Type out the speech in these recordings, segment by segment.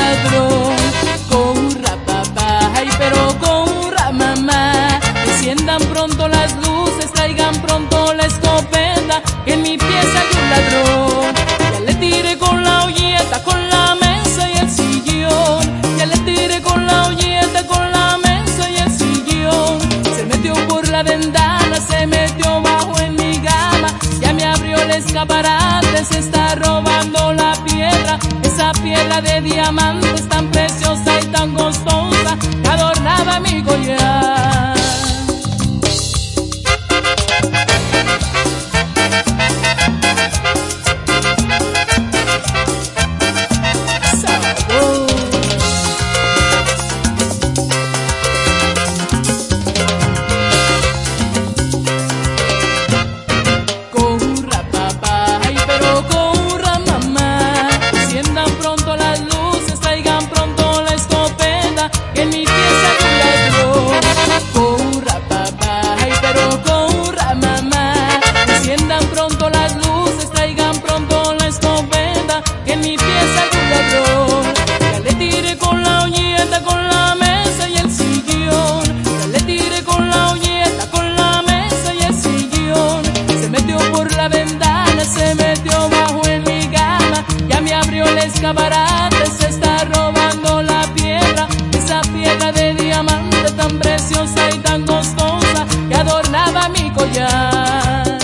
ladrón. Corra papá, ay pero corra mamá. Enciendan pronto las luces, traigan pronto la escopeta, que en mi pieza hay un ladrón. Ya le tiré con la olleta, con la mesa y el sillón. Ya le tiré con la olleta, con la mesa y el sillón. Se metió por la ventana, se metió bajo en mi cama. Ya me abrió el escaparate, se está robando la piedra. Esa piedra de diamantes tan preciosa y tan costosa que adornaba mi collar. Escaparate, se está robando la piedra, esa piedra de diamante tan preciosa y tan costosa que adornaba mi collar.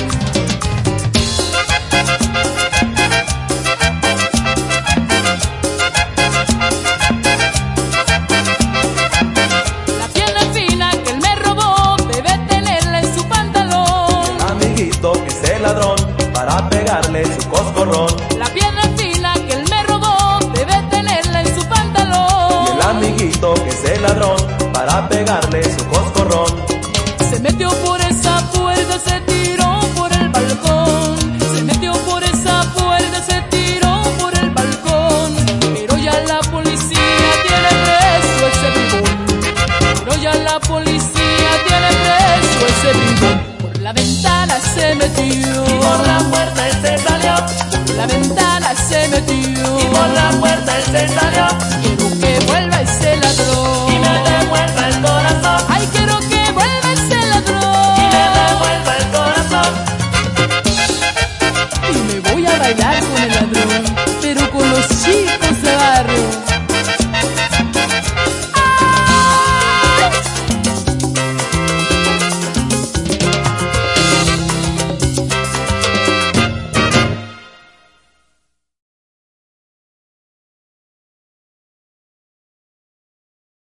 La piedra fina que él me robó debe tenerla en su pantalón. El amiguito que es el ladrón para pegarle su coscorrón. La piedra fina que él me robó debe tenerla en su pantalón. Y el amiguito que es el ladrón para pegarle su coscorrón. Se metió por esa puerta, se tiró por el balcón. Se metió por esa puerta, se tiró por el balcón. Pero ya la policía tiene preso ese bribón. Pero ya la policía tiene preso ese bribón. Por la ventana se metió Y por la puerta él se salió. por la ventana se metió Y por la puerta él se salió.